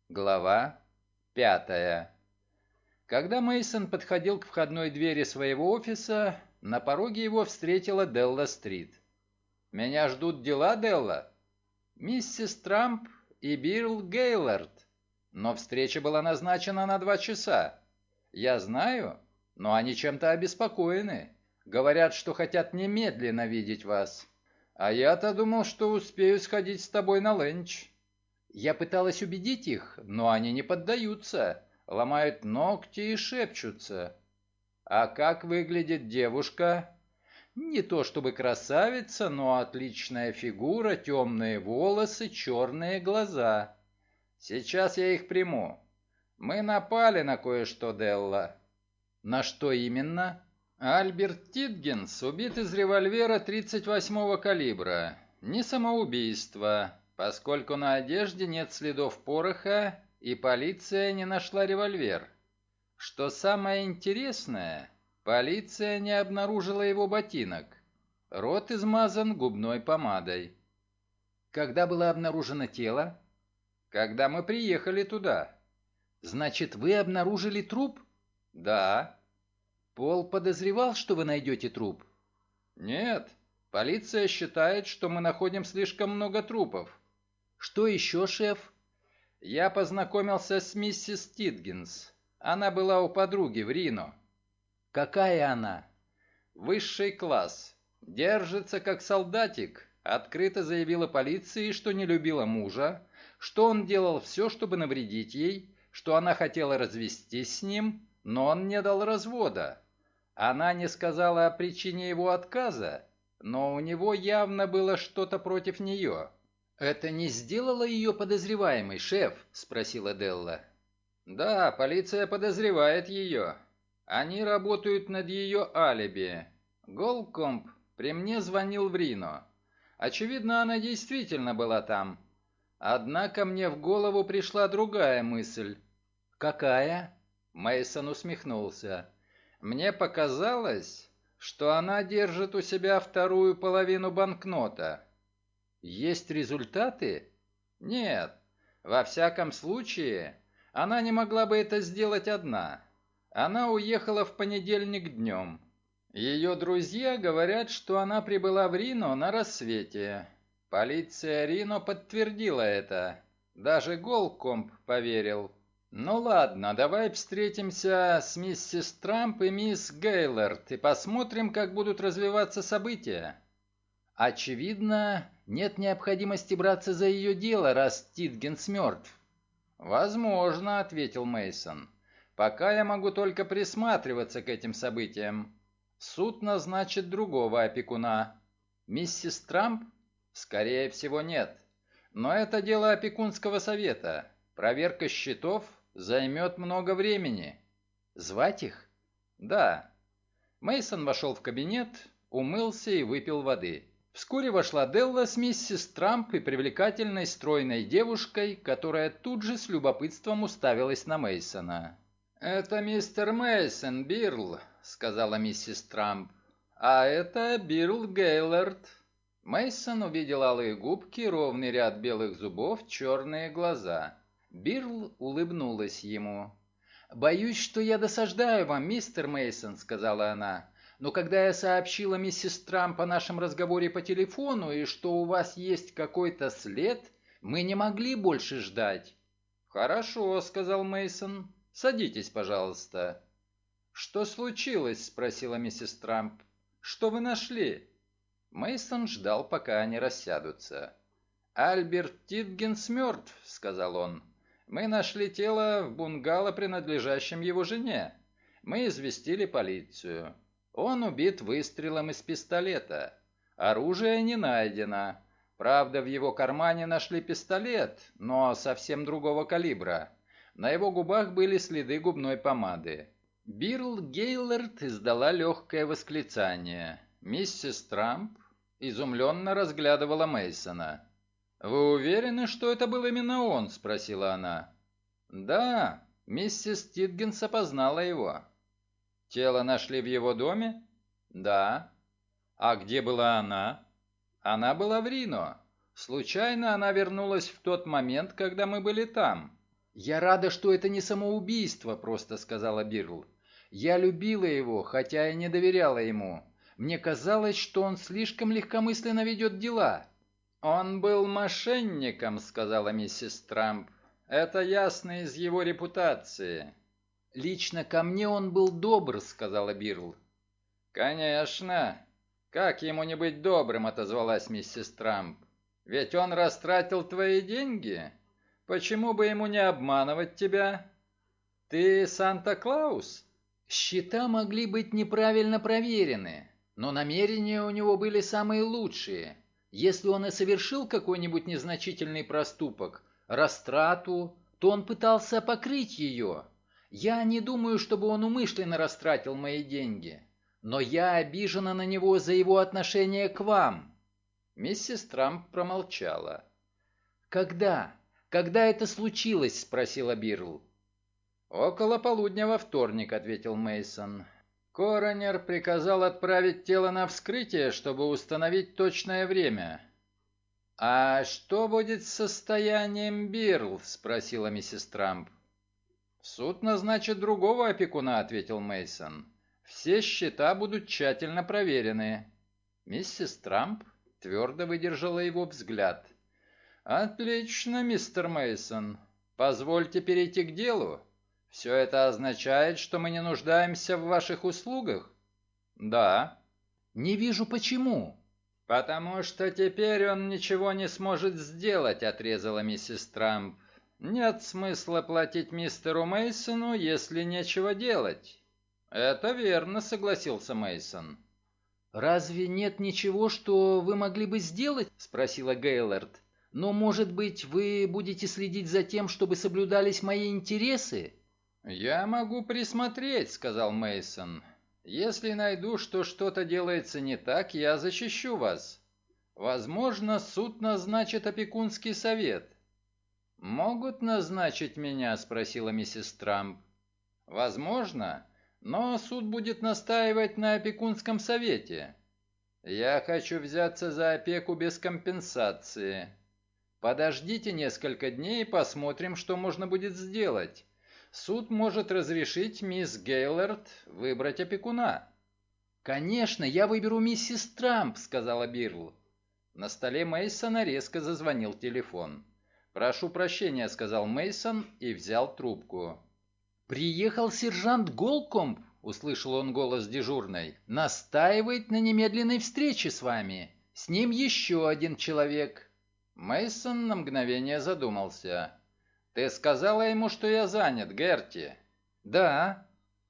Глава 5. Когда Мейсон подходил к входной двери своего офиса, на пороге его встретила Делла Стрит. «Меня ждут дела, Делла?» «Миссис Трамп и Билл Гейлорд. Но встреча была назначена на 2 часа. Я знаю, но они чем-то обеспокоены. Говорят, что хотят немедленно видеть вас. А я-то думал, что успею сходить с тобой на ленч». Я пыталась убедить их, но они не поддаются, ломают ногти и шепчутся. А как выглядит девушка? Не то чтобы красавица, но отличная фигура, темные волосы, черные глаза. Сейчас я их приму. Мы напали на кое-что, Делла. На что именно? Альберт Титгенс убит из револьвера 38-го калибра. Не самоубийство, поскольку на одежде нет следов пороха, и полиция не нашла револьвер. Что самое интересное, полиция не обнаружила его ботинок. Рот измазан губной помадой. Когда было обнаружено тело? Когда мы приехали туда. Значит, вы обнаружили труп? Да. Пол подозревал, что вы найдете труп? Нет. Полиция считает, что мы находим слишком много трупов. Что еще, шеф? Я познакомился с миссис Титгенс. Она была у подруги в Рино. Какая она? Высший класс. Держится как солдатик. Открыто заявила полиции, что не любила мужа, что он делал все, чтобы навредить ей, что она хотела развестись с ним, но он не дал развода. Она не сказала о причине его отказа, но у него явно было что-то против нее. «Это не сделало ее подозреваемой, шеф?» – спросила Делла. «Да, полиция подозревает ее. Они работают над ее алиби. Голкомп при мне звонил в Рино. Очевидно, она действительно была там. Однако мне в голову пришла другая мысль». «Какая?» Мейсон усмехнулся. «Мне показалось, что она держит у себя вторую половину банкнота». «Есть результаты?» «Нет. Во всяком случае, она не могла бы это сделать одна. Она уехала в понедельник днем. Ее друзья говорят, что она прибыла в Рино на рассвете. Полиция Рино подтвердила это. Даже Голкомп поверил. Ну ладно, давай встретимся с миссис Трамп и мисс Гейлорд и посмотрим, как будут развиваться события». «Очевидно, нет необходимости браться за ее дело, раз Титгенс мертв». «Возможно», — ответил Мейсон. «Пока я могу только присматриваться к этим событиям. Суд назначит другого опекуна». «Миссис Трамп?» «Скорее всего, нет. Но это дело опекунского совета. Проверка счетов займет много времени». «Звать их?» «Да». Мейсон вошел в кабинет, умылся и выпил воды. Вскоре вошла Делла с миссис Трамп и привлекательной стройной девушкой, которая тут же с любопытством уставилась на Мейсона. «Это мистер Мейсон, Бирл», — сказала миссис Трамп. «А это Бирл Гейлорд». Мейсон увидел алые губки, ровный ряд белых зубов, черные глаза. Бирл улыбнулась ему. «Боюсь, что я досаждаю вам, мистер Мейсон», — сказала она. «Но когда я сообщила миссис Трамп о нашем разговоре по телефону и что у вас есть какой-то след, мы не могли больше ждать». «Хорошо», — сказал Мейсон. «Садитесь, пожалуйста». «Что случилось?» — спросила миссис Трамп. «Что вы нашли?» Мейсон ждал, пока они рассядутся. «Альберт Титгенс мертв», — сказал он. «Мы нашли тело в бунгало, принадлежащем его жене. Мы известили полицию. Он убит выстрелом из пистолета. Оружие не найдено. Правда, в его кармане нашли пистолет, но совсем другого калибра. На его губах были следы губной помады». Бирл Гейлорд издала легкое восклицание. Миссис Трамп изумленно разглядывала Мейсона. «Вы уверены, что это был именно он?» – спросила она. «Да, миссис Титгенс опознала его». «Тело нашли в его доме?» «Да». «А где была она?» «Она была в Рино. Случайно она вернулась в тот момент, когда мы были там». «Я рада, что это не самоубийство», — просто сказала Бирл. «Я любила его, хотя и не доверяла ему. Мне казалось, что он слишком легкомысленно ведет дела». «Он был мошенником», — сказала миссис Трамп. «Это ясно из его репутации». «Лично ко мне он был добр», — сказала Бирл. «Конечно. Как ему не быть добрым?» — отозвалась миссис Трамп. «Ведь он растратил твои деньги. Почему бы ему не обманывать тебя? Ты Санта-Клаус?» Счета могли быть неправильно проверены, но намерения у него были самые лучшие. Если он и совершил какой-нибудь незначительный проступок, растрату, то он пытался покрыть ее. Я не думаю, чтобы он умышленно растратил мои деньги, но я обижена на него за его отношение к вам. Миссис Трамп промолчала. «Когда? Когда это случилось?» — спросила Бирл. «Около полудня во вторник», — ответил Мейсон. «Коронер приказал отправить тело на вскрытие, чтобы установить точное время». «А что будет с состоянием Бирл?» — спросила миссис Трамп. «Суд назначит другого опекуна», — ответил Мейсон. «Все счета будут тщательно проверены». Миссис Трамп твердо выдержала его взгляд. «Отлично, мистер Мейсон. Позвольте перейти к делу. Все это означает, что мы не нуждаемся в ваших услугах?» «Да». «Не вижу, почему». «Потому что теперь он ничего не сможет сделать», — отрезала миссис Трамп. «Нет смысла платить мистеру Мейсону, если нечего делать». «Это верно», — согласился Мейсон. «Разве нет ничего, что вы могли бы сделать?» — спросила Гейлорд. «Но, может быть, вы будете следить за тем, чтобы соблюдались мои интересы?» «Я могу присмотреть», — сказал Мейсон. «Если найду, что что-то делается не так, я защищу вас. Возможно, суд назначит опекунский совет». «Могут назначить меня?» — спросила миссис Трамп. «Возможно, но суд будет настаивать на опекунском совете. Я хочу взяться за опеку без компенсации. Подождите несколько дней и посмотрим, что можно будет сделать. Суд может разрешить мисс Гейлорд выбрать опекуна». «Конечно, я выберу миссис Трамп», — сказала Бирл. На столе Мейсона резко зазвонил телефон. «Прошу прощения», — сказал Мейсон и взял трубку. «Приехал сержант Голкомб», — услышал он голос дежурной. «Настаивает на немедленной встрече с вами. С ним еще один человек». Мейсон на мгновение задумался. «Ты сказала ему, что я занят, Герти?» «Да».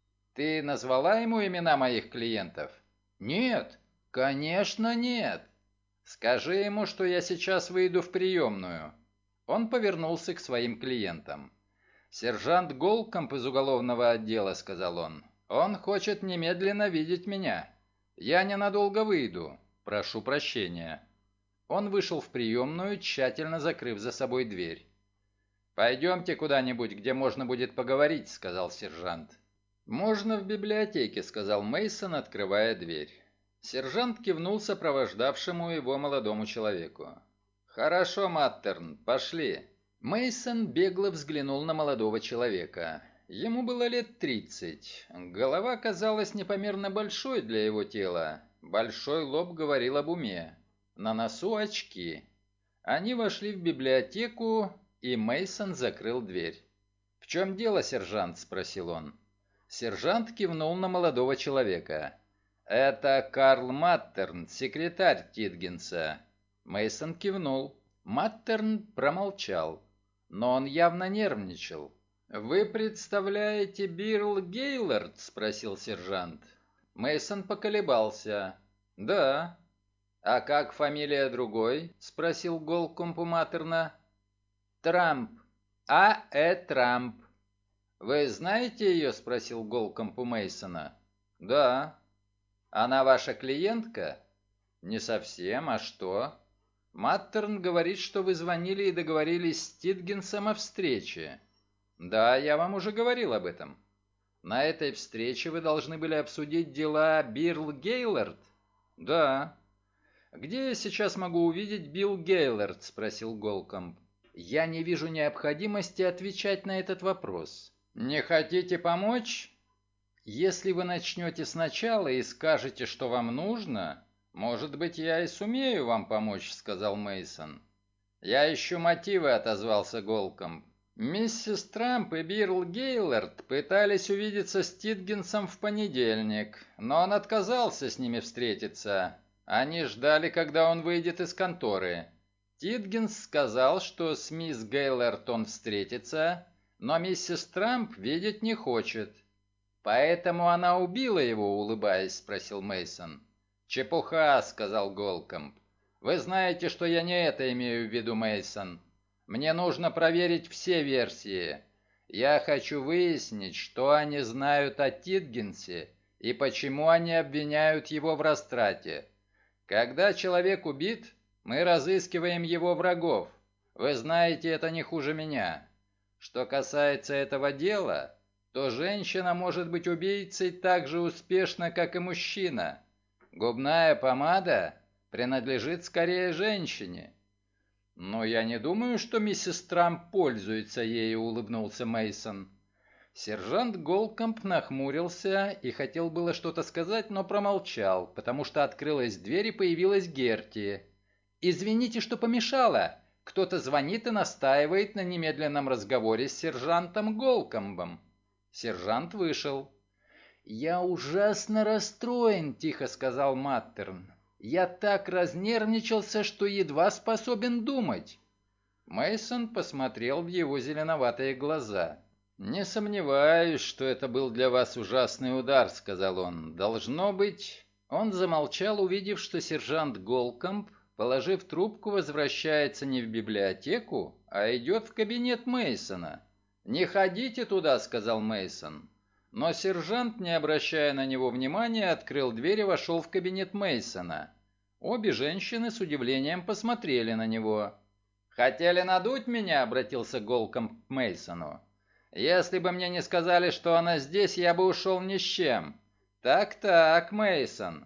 «Ты назвала ему имена моих клиентов?» «Нет». «Конечно, нет». «Скажи ему, что я сейчас выйду в приемную». Он повернулся к своим клиентам. «Сержант Голкомб из уголовного отдела», — сказал он. «Он хочет немедленно видеть меня. Я ненадолго выйду. Прошу прощения». Он вышел в приемную, тщательно закрыв за собой дверь. «Пойдемте куда-нибудь, где можно будет поговорить», — сказал сержант. «Можно в библиотеке», — сказал Мейсон, открывая дверь. Сержант кивнул сопровождавшему его молодому человеку. «Хорошо, Маттерн, пошли». Мейсон бегло взглянул на молодого человека. Ему было лет 30. Голова казалась непомерно большой для его тела. Большой лоб говорил об уме. На носу очки. Они вошли в библиотеку, и Мейсон закрыл дверь. «В чем дело, сержант?» – спросил он. Сержант кивнул на молодого человека. «Это Карл Маттерн, секретарь Титгенса». Мейсон кивнул. Маттерн промолчал, но он явно нервничал. «Вы представляете Бирл Гейлорд?» – спросил сержант. Мейсон поколебался. «Да». «А как фамилия другой?» – спросил Голкомб у Маттерна. «Трамп. Трамп». «Вы знаете ее?» – спросил Голкомб у Мейсона. «Да». «Она ваша клиентка?» «Не совсем. А что?» «Маттерн говорит, что вы звонили и договорились с Титгенсом о встрече». «Да, я вам уже говорил об этом». «На этой встрече вы должны были обсудить дела Бирл Гейлорд?» «Да». «Где я сейчас могу увидеть Билл Гейлорд?» – спросил Голкомб. Я не вижу необходимости отвечать на этот вопрос. Не хотите помочь? Если вы начнете сначала и скажете, что вам нужно, может быть, я и сумею вам помочь, сказал Мейсон. Я ищу мотивы, отозвался Голкомб. Миссис Трамп и Бирл Гейлорд пытались увидеться с Титгенсом в понедельник, но он отказался с ними встретиться. Они ждали, когда он выйдет из конторы. Титгенс сказал, что с мисс Гейлорд он встретится, но миссис Трамп видеть не хочет. Поэтому она убила его, улыбаясь, спросил Мейсон. Чепуха, сказал Голкомб. Вы знаете, что я не это имею в виду, Мейсон. Мне нужно проверить все версии. Я хочу выяснить, что они знают о Титгенсе и почему они обвиняют его в растрате. Когда человек убит, мы разыскиваем его врагов. Вы знаете это не хуже меня. Что касается этого дела, то женщина может быть убийцей так же успешно, как и мужчина. Губная помада принадлежит скорее женщине. Но я не думаю, что миссис Трамп пользуется ею, улыбнулся Мейсон. Сержант Голкомб нахмурился и хотел было что-то сказать, но промолчал, потому что открылась дверь и появилась Герти. «Извините, что помешала. Кто-то звонит и настаивает на немедленном разговоре с сержантом Голкомбом». Сержант вышел. «Я ужасно расстроен», — тихо сказал Маттерн. «Я так разнервничался, что едва способен думать». Мейсон посмотрел в его зеленоватые глаза. «Не сомневаюсь, что это был для вас ужасный удар», — сказал он. «Должно быть...» Он замолчал, увидев, что сержант Голкомб, положив трубку, возвращается не в библиотеку, а идет в кабинет Мейсона. «Не ходите туда», — сказал Мейсон. Но сержант, не обращая на него внимания, открыл дверь и вошел в кабинет Мейсона. Обе женщины с удивлением посмотрели на него. «Хотели надуть меня?» — обратился Голкомб к Мейсону. «Если бы мне не сказали, что она здесь, я бы ушел ни с чем». «Так-так, Мейсон.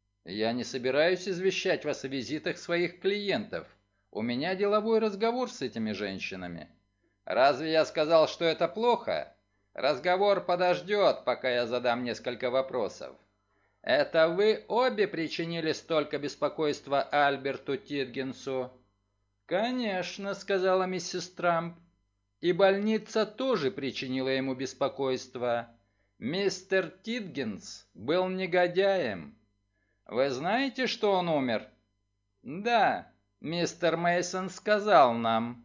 Я не собираюсь извещать вас о визитах своих клиентов. У меня деловой разговор с этими женщинами». «Разве я сказал, что это плохо?» «Разговор подождет, пока я задам несколько вопросов». «Это вы обе причинили столько беспокойства Альберту Титгенсу?» «Конечно», — сказала миссис Трамп. «И больница тоже причинила ему беспокойство. Мистер Титгенс был негодяем. Вы знаете, что он умер?» «Да, мистер Мейсон сказал нам».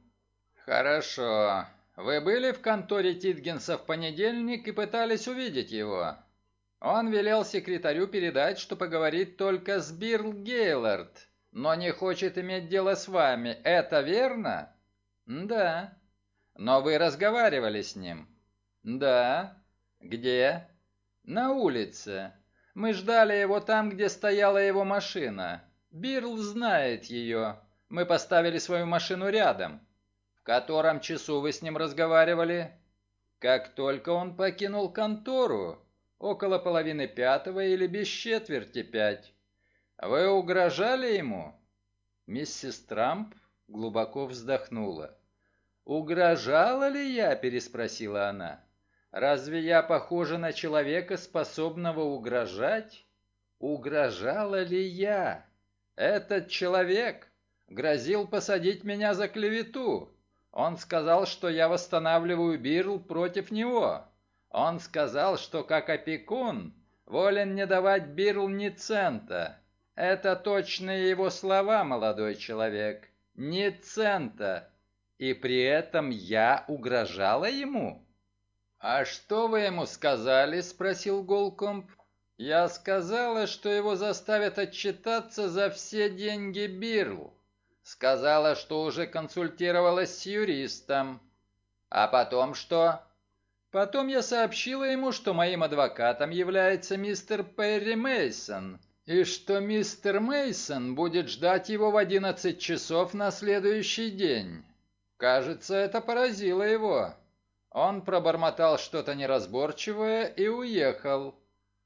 «Хорошо. Вы были в конторе Титгенса в понедельник и пытались увидеть его?» «Он велел секретарю передать, что поговорит только с Бирл Гейлорд, но не хочет иметь дело с вами. Это верно?» «Да». «Но вы разговаривали с ним?» «Да». «Где?» «На улице. Мы ждали его там, где стояла его машина. Бирл знает ее. Мы поставили свою машину рядом». «В котором часу вы с ним разговаривали?» «Как только он покинул контору. Около 4:30 или без четверти 5. Вы угрожали ему?» Миссис Трамп глубоко вздохнула. «Угрожала ли я?» – переспросила она. «Разве я похожа на человека, способного угрожать? Угрожала ли я? Этот человек грозил посадить меня за клевету. Он сказал, что я восстанавливаю Бирл против него. Он сказал, что как опекун волен не давать Бирл ни цента. Это точные его слова, молодой человек. Ни цента. И при этом я угрожала ему?» «А что вы ему сказали?» – спросил Голкомб. «Я сказала, что его заставят отчитаться за все деньги Бирл. Сказала, что уже консультировалась с юристом. А потом что?» «Потом я сообщила ему, что моим адвокатом является мистер Перри Мейсон, и что мистер Мейсон будет ждать его в 11 часов на следующий день. Кажется, это поразило его. Он пробормотал что-то неразборчивое и уехал».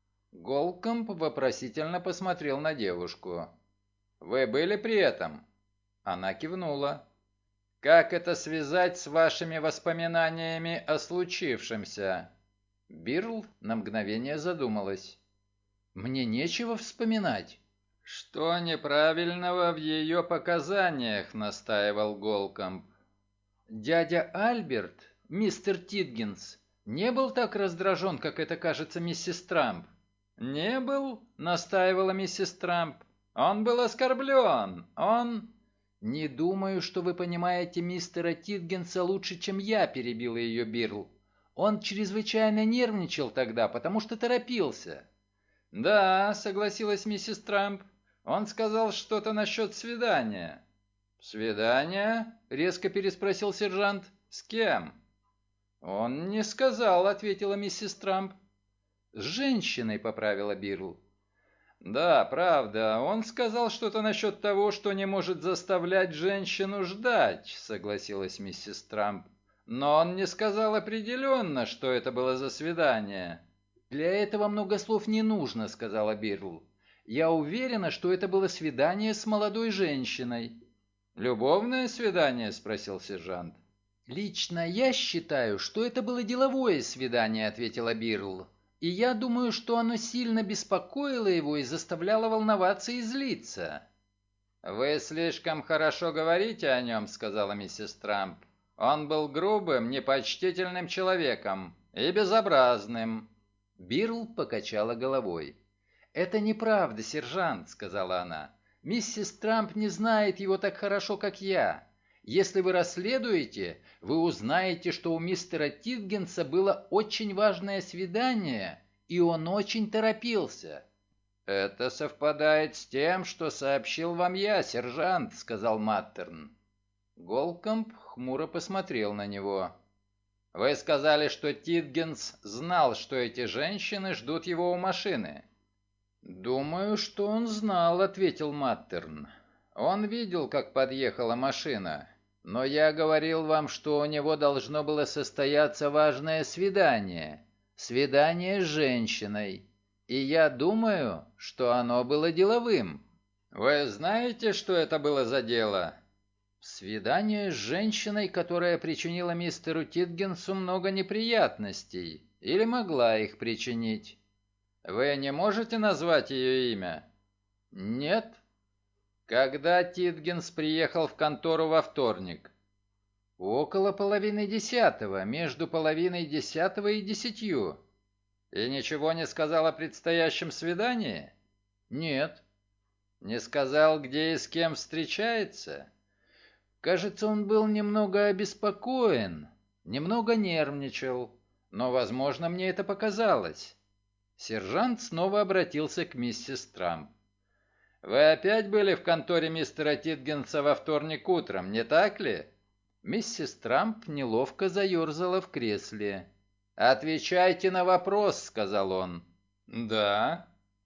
Голкомб вопросительно посмотрел на девушку. «Вы были при этом?» Она кивнула. Как это связать с вашими воспоминаниями о случившемся?» Бирл на мгновение задумалась. «Мне нечего вспоминать». «Что неправильного в ее показаниях?» — настаивал Голкомб. «Дядя Альберт, мистер Титгенс, не был так раздражен, как это кажется миссис Трамп». «Не был?» — настаивала миссис Трамп. «Он был оскорблен. Он...» «Не думаю, что вы понимаете мистера Титгенса лучше, чем я», — перебила ее Бирл. «Он чрезвычайно нервничал тогда, потому что торопился». «Да», — согласилась миссис Трамп. «Он сказал что-то насчет свидания». «Свидание?» — резко переспросил сержант. «С кем?» «Он не сказал», — ответила миссис Трамп. «С женщиной», — поправила Бирл. «Да, правда, он сказал что-то насчет того, что не может заставлять женщину ждать», — согласилась миссис Трамп. «Но он не сказал определенно, что это было за свидание». «Для этого много слов не нужно», — сказала Бирл. «Я уверена, что это было свидание с молодой женщиной». «Любовное свидание?» — спросил сержант. «Лично я считаю, что это было деловое свидание», — ответила Бирл. «И я думаю, что оно сильно беспокоило его и заставляло волноваться и злиться». «Вы слишком хорошо говорите о нем», — сказала миссис Трамп. «Он был грубым, непочтительным человеком и безобразным». Бирл покачала головой. «Это неправда, сержант», — сказала она. «Миссис Трамп не знает его так хорошо, как я. Если вы расследуете, вы узнаете, что у мистера Титгенса было очень важное свидание, и он очень торопился». «Это совпадает с тем, что сообщил вам я, сержант», — сказал Маттерн. Голкомб хмуро посмотрел на него. «Вы сказали, что Титгенс знал, что эти женщины ждут его у машины». «Думаю, что он знал», — ответил Маттерн. «Он видел, как подъехала машина. Но я говорил вам, что у него должно было состояться важное свидание. Свидание с женщиной. И я думаю, что оно было деловым». «Вы знаете, что это было за дело?» «Свидание с женщиной, которая причинила мистеру Титгенсу много неприятностей. Или могла их причинить». «Вы не можете назвать ее имя?» «Нет». «Когда Титгенс приехал в контору во вторник?» «Около 9:30, между 9:30 и 10:00». «И ничего не сказал о предстоящем свидании?» «Нет». «Не сказал, где и с кем встречается?» «Кажется, он был немного обеспокоен, немного нервничал, но, возможно, мне это показалось». Сержант снова обратился к миссис Трамп. «Вы опять были в конторе мистера Титгенса во вторник утром, не так ли?» Миссис Трамп неловко заерзала в кресле. «Отвечайте на вопрос», — сказал он. «Да».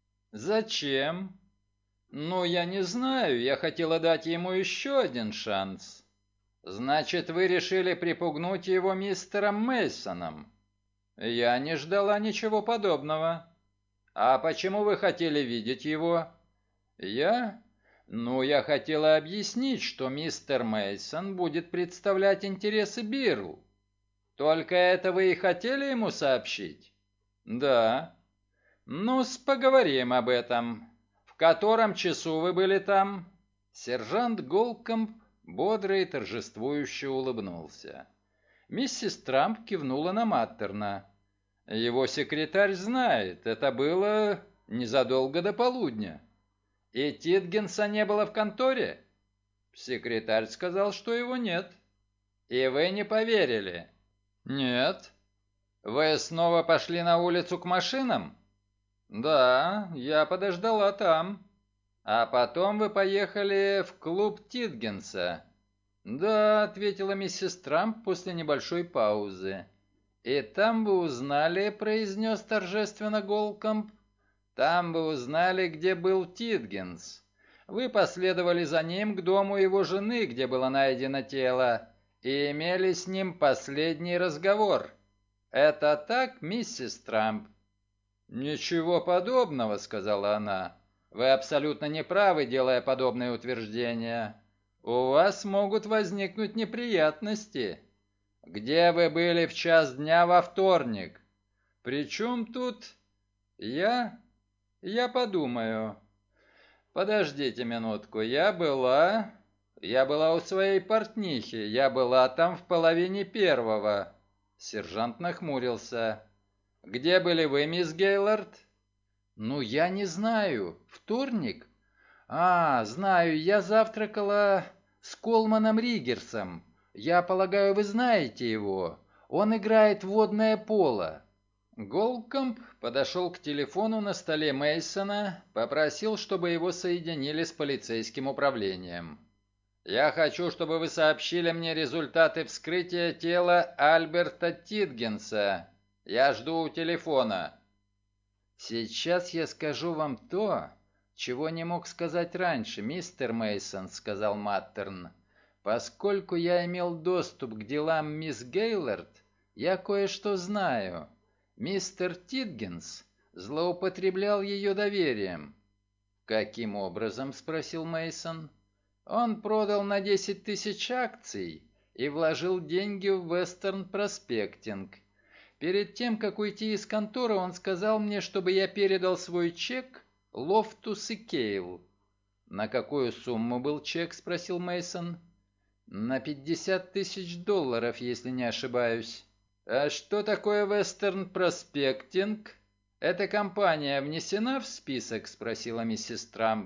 «Зачем?» «Ну, я не знаю, я хотела дать ему еще один шанс». «Значит, вы решили припугнуть его мистером Мейсоном?» «Я не ждала ничего подобного». «А почему вы хотели видеть его?» «Я? Ну, я хотела объяснить, что мистер Мейсон будет представлять интересы Бирл». «Только это вы и хотели ему сообщить?» «Да». «Ну-с, поговорим об этом. В котором часу вы были там?» Сержант Голкомб бодро и торжествующе улыбнулся. Миссис Трамп кивнула на Маттерна. «Его секретарь знает, это было незадолго до полудня». «И Титгенса не было в конторе?» Секретарь сказал, что его нет. «И вы не поверили?» «Нет». «Вы снова пошли на улицу к машинам?» «Да, я подождала там». «А потом вы поехали в клуб Титгенса?» «Да», — ответила миссис Трамп после небольшой паузы. «И там вы узнали», — произнес торжественно Голкомб, «там вы узнали, где был Титгенс. Вы последовали за ним к дому его жены, где было найдено тело, и имели с ним последний разговор. Это так, миссис Трамп?» «Ничего подобного», — сказала она. «Вы абсолютно не правы, делая подобные утверждения. У вас могут возникнуть неприятности. Где вы были в час дня во вторник? Причем тут я? Я подумаю. Подождите минутку, Я была у своей портнихи, я была там в половине первого. Сержант нахмурился. Где были вы, мисс Гейлорд? Ну, я не знаю. Вторник? Знаю, я завтракала с Колманом Риггерсом. Я полагаю, вы знаете его. Он играет в водное поло. Голкомб подошел к телефону на столе Мейсона, попросил, чтобы его соединили с полицейским управлением. «Я хочу, чтобы вы сообщили мне результаты вскрытия тела Альберта Титгенса. Я жду у телефона». «Сейчас я скажу вам то, чего не мог сказать раньше, мистер Мейсон», — сказал Маттерн. «Поскольку я имел доступ к делам мисс Гейлорд, я кое-что знаю. Мистер Титгенс злоупотреблял ее доверием». «Каким образом?» — спросил Мейсон. «Он продал на 10 тысяч акций и вложил деньги в Вестерн Проспектинг. Перед тем, как уйти из конторы, он сказал мне, чтобы я передал свой чек Лофтус и Кейл». «На какую сумму был чек?» — спросил Мейсон. «На 50 тысяч долларов, если не ошибаюсь». «А что такое Вестерн Проспектинг? Эта компания внесена в список?» — спросила миссис Трамп.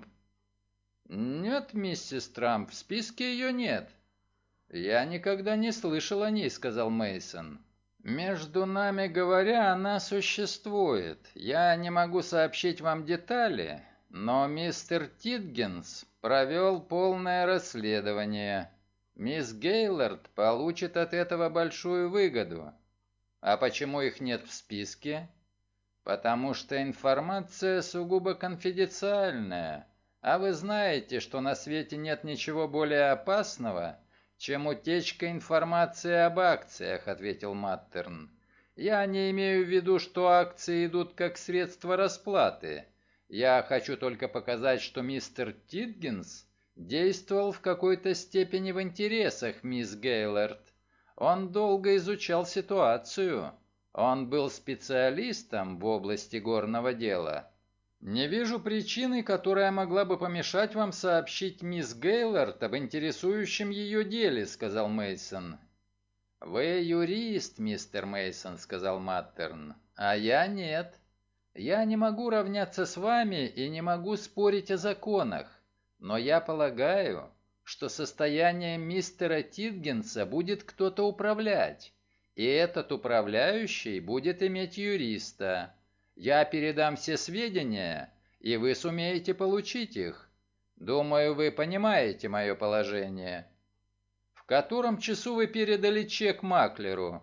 «Нет, миссис Трамп, в списке ее нет». «Я никогда не слышал о ней», — сказал Мейсон. «Между нами говоря, она существует. Я не могу сообщить вам детали, но мистер Титгенс провел полное расследование. Мисс Гейлорд получит от этого большую выгоду. А почему их нет в списке? Потому что информация сугубо конфиденциальная, а вы знаете, что на свете нет ничего более опасного, чем утечка информации об акциях», — ответил Маттерн. «Я не имею в виду, что акции идут как средство расплаты. Я хочу только показать, что мистер Титгенс действовал в какой-то степени в интересах мисс Гейлорд. Он долго изучал ситуацию. Он был специалистом в области горного дела. Не вижу причины, которая могла бы помешать вам сообщить мисс Гейлорд об интересующем ее деле», — сказал Мейсон. «Вы юрист, мистер Мейсон», — сказал Маттерн, — «а я нет. Я не могу равняться с вами и не могу спорить о законах, но я полагаю, что состоянием мистера Титгенса будет кто-то управлять, и этот управляющий будет иметь юриста. Я передам все сведения, и вы сумеете получить их. Думаю, вы понимаете мое положение». «В котором часу вы передали чек маклеру?»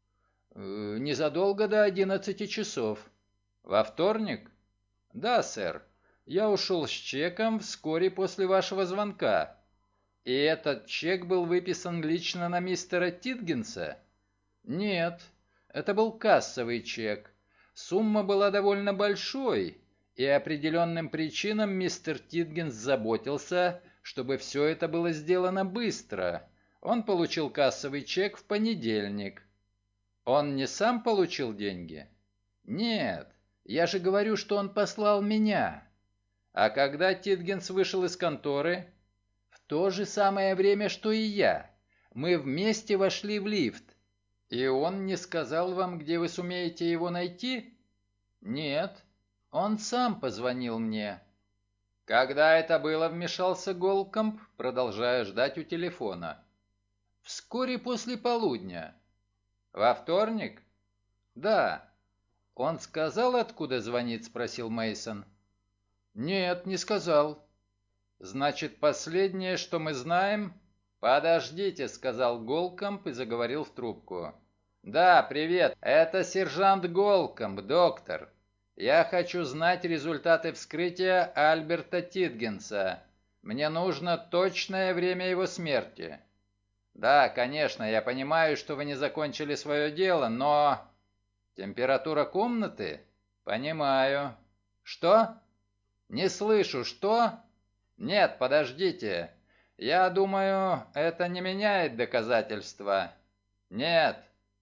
«Незадолго до 11 часов». «Во вторник?» «Да, сэр. Я ушел с чеком вскоре после вашего звонка». «И этот чек был выписан лично на мистера Титгенса?» «Нет, это был кассовый чек. Сумма была довольно большой, и определенным причинам мистер Титгенс заботился, чтобы все это было сделано быстро. Он получил кассовый чек в понедельник». «Он не сам получил деньги?» «Нет, я же говорю, что он послал меня». «А когда Титгенс вышел из конторы?» «В то же самое время, что и я. Мы вместе вошли в лифт». «И он не сказал вам, где вы сумеете его найти?» «Нет, он сам позвонил мне». «Когда это было?» — вмешался Голкомб, продолжая ждать у телефона. «Вскоре после полудня». «Во вторник?» «Да». «Он сказал, откуда звонит?» — спросил Мейсон. «Нет, не сказал». «Значит, последнее, что мы знаем...» «Подождите», — сказал Голкомб и заговорил в трубку. «Да, привет, это сержант Голкомб, доктор. Я хочу знать результаты вскрытия Альберта Титгенса. Мне нужно точное время его смерти». «Да, конечно, я понимаю, что вы не закончили свое дело, но...» «Температура комнаты?» «Понимаю». «Что?» «Не слышу, что?» «Нет, подождите. Я думаю, это не меняет доказательства. Нет.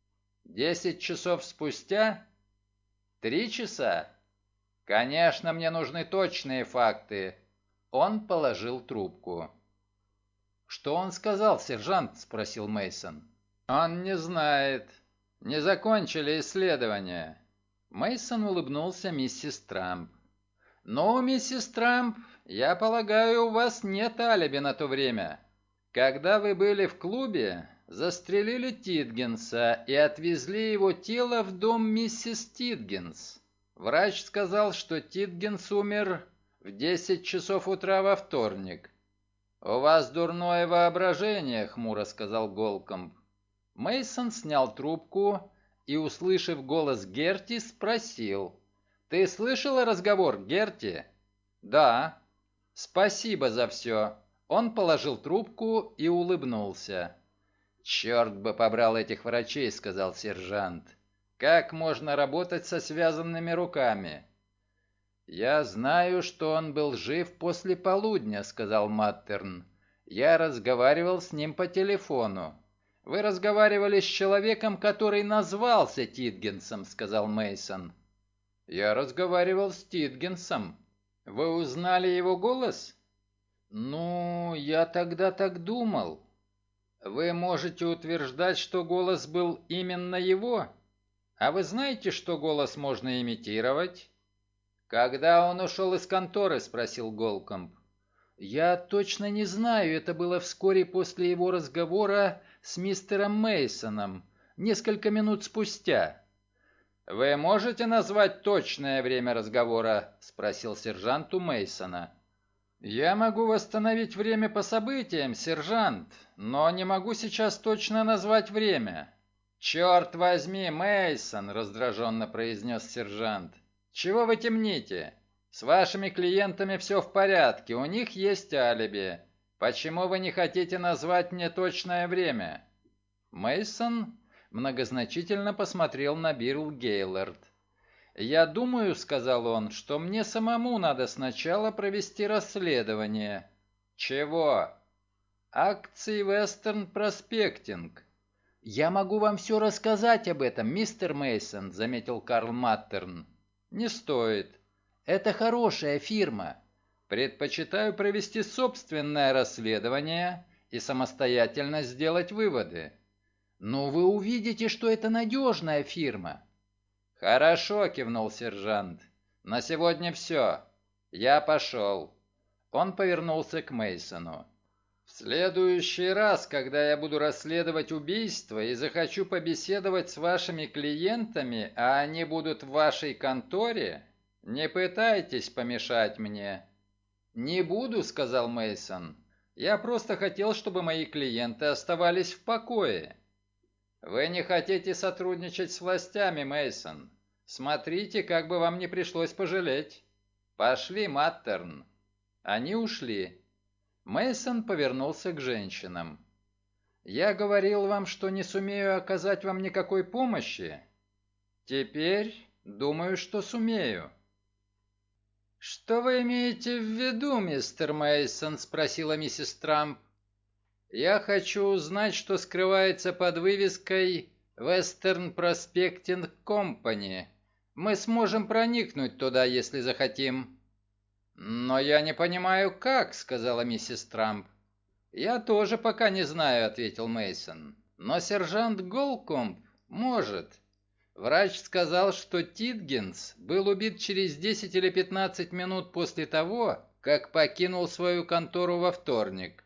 10 часов спустя? 3 часа? Конечно, мне нужны точные факты. Он положил трубку. «Что он сказал, сержант?» – спросил Мейсон. «Он не знает. Не закончили исследование». Мейсон улыбнулся миссис Трамп. «Ну, миссис Трамп, я полагаю, у вас нет алиби на то время. Когда вы были в клубе, застрелили Титгенса и отвезли его тело в дом миссис Титгенс. Врач сказал, что Титгенс умер в 10 часов утра во вторник. «У вас дурное воображение», — хмуро сказал Голкомб. Мейсон снял трубку и, услышав голос Герти, спросил: «Ты слышала разговор, Герти?» «Да». «Спасибо за все». Он положил трубку и улыбнулся. «Черт бы побрал этих врачей», — сказал сержант. «Как можно работать со связанными руками?» «Я знаю, что он был жив после полудня», — сказал Маттерн. «Я разговаривал с ним по телефону». «Вы разговаривали с человеком, который назвался Титгенсом», — сказал Мейсон. «Я разговаривал с Титгенсом». «Вы узнали его голос?» «Ну, я тогда так думал». «Вы можете утверждать, что голос был именно его? А вы знаете, что голос можно имитировать?» «Когда он ушел из конторы?» – спросил Голкомб. «Я точно не знаю, это было вскоре после его разговора с мистером Мейсоном, несколько минут спустя». «Вы можете назвать точное время разговора?» – спросил сержант у Мейсона. «Я могу восстановить время по событиям, сержант, но не могу сейчас точно назвать время». «Черт возьми, Мейсон!» – раздраженно произнес сержант. «Чего вы темните? С вашими клиентами все в порядке, у них есть алиби. Почему вы не хотите назвать мне точное время?» Мейсон многозначительно посмотрел на Билл Гейлорд. «Я думаю, — сказал он, — что мне самому надо сначала провести расследование». «Чего?» «Акции Western Prospecting». «Я могу вам все рассказать об этом, мистер Мейсон», — заметил Карл Маттерн. «Не стоит. Это хорошая фирма. Предпочитаю провести собственное расследование и самостоятельно сделать выводы». «Но вы увидите, что это надежная фирма». «Хорошо», — кивнул сержант. «На сегодня все. Я пошел». Он повернулся к Мейсону. «В следующий раз, когда я буду расследовать убийство и захочу побеседовать с вашими клиентами, а они будут в вашей конторе, не пытайтесь помешать мне». «Не буду», — сказал Мейсон. «Я просто хотел, чтобы мои клиенты оставались в покое». «Вы не хотите сотрудничать с властями, Мейсон. Смотрите, как бы вам не пришлось пожалеть. Пошли, Маттерн». Они ушли. Мейсон повернулся к женщинам. «Я говорил вам, что не сумею оказать вам никакой помощи. Теперь думаю, что сумею». «Что вы имеете в виду, мистер Мейсон?» — спросила миссис Трамп. «Я хочу узнать, что скрывается под вывеской Western Prospecting Company. Мы сможем проникнуть туда, если захотим». «Но я не понимаю, как», — сказала миссис Трамп. «Я тоже пока не знаю», — ответил Мейсон. «Но сержант Голкомб может. Врач сказал, что Титгенс был убит через 10 или 15 минут после того, как покинул свою контору во вторник.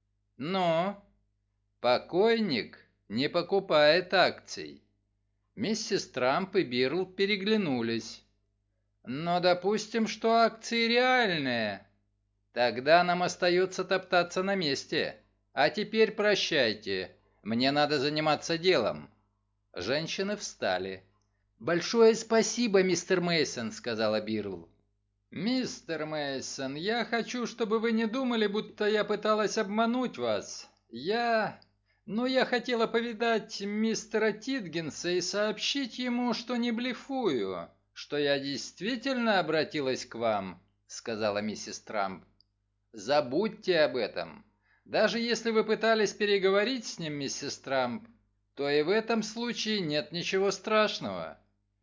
Но покойник не покупает акций». Миссис Трамп и Бирл переглянулись. «Но допустим, что акции реальные. Тогда нам остается топтаться на месте. А теперь прощайте. Мне надо заниматься делом». Женщины встали. «Большое спасибо, мистер Мейсон», — сказала Бирл. «Мистер Мейсон, я хочу, чтобы вы не думали, будто я пыталась обмануть вас. я хотела повидать мистера Титгенса и сообщить ему, что не блефую, что я действительно обратилась к вам», — сказала миссис Трамп. «Забудьте об этом. Даже если вы пытались переговорить с ним, миссис Трамп, то и в этом случае нет ничего страшного.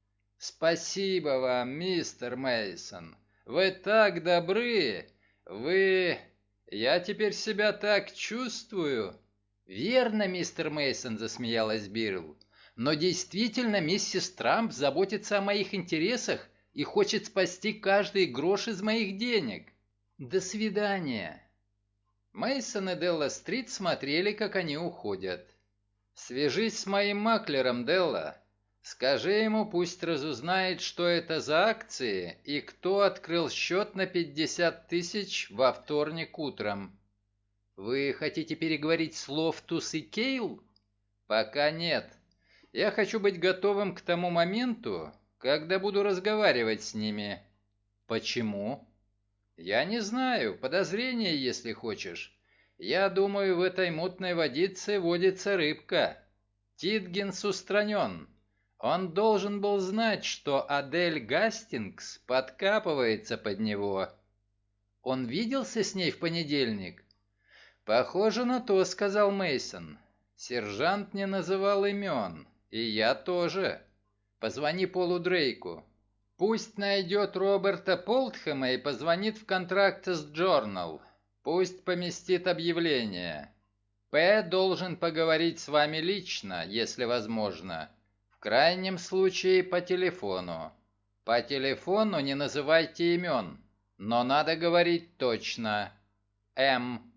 Спасибо вам, мистер Мейсон. Вы так добры. Вы... Я теперь себя так чувствую. Верно, мистер Мейсон, засмеялась Бирл. Но действительно, миссис Трамп заботится о моих интересах и хочет спасти каждый грош из моих денег. До свидания. Мейсон и Делла Стрит смотрели, как они уходят. «Свяжись с моим маклером, Делла. Скажи ему, пусть разузнает, что это за акции и кто открыл счет на 50 тысяч во вторник утром». «Вы хотите переговорить с Лофтус и Кейл?» «Пока нет. Я хочу быть готовым к тому моменту, когда буду разговаривать с ними». «Почему?» «Я не знаю. Подозрение, если хочешь. Я думаю, в этой мутной водице водится рыбка. Титгенс устранен. Он должен был знать, что Адель Гастингс подкапывается под него. Он виделся с ней в понедельник?» «Похоже на то», — сказал Мейсон. «Сержант не называл имен, и я тоже. Позвони Полу Дрейку. Пусть найдет Роберта Полтхэма и позвонит в Contractors Journal. Пусть поместит объявление. П. должен поговорить с вами лично, если возможно. В крайнем случае по телефону. По телефону не называйте имен, но надо говорить точно. М».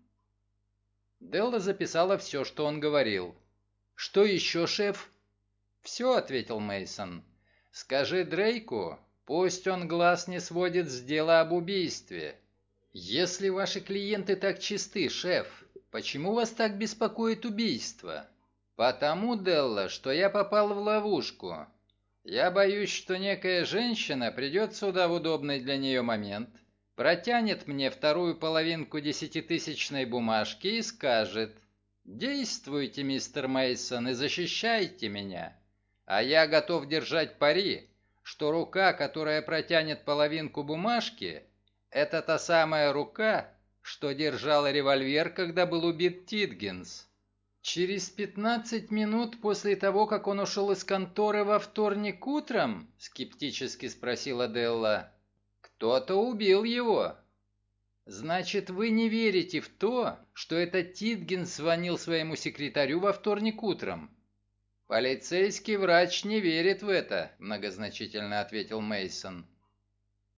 Делла записала все, что он говорил. «Что еще, шеф?» «Все», — ответил Мейсон. «Скажи Дрейку, пусть он глаз не сводит с дела об убийстве». «Если ваши клиенты так чисты, шеф, почему вас так беспокоит убийство?» «Потому, Делла, что я попал в ловушку. Я боюсь, что некая женщина придет сюда в удобный для нее момент, протянет мне вторую половинку десятитысячной бумажки и скажет: «Действуйте, мистер Мейсон, и защищайте меня». А я готов держать пари, что рука, которая протянет половинку бумажки, это та самая рука, что держала револьвер, когда был убит Титгенс. «Через 15 минут после того, как он ушел из конторы во вторник утром?» — скептически спросила Делла. «Кто-то убил его». «Значит, вы не верите в то, что этот Титгенс звонил своему секретарю во вторник утром?» «Полицейский врач не верит в это», — многозначительно ответил Мейсон.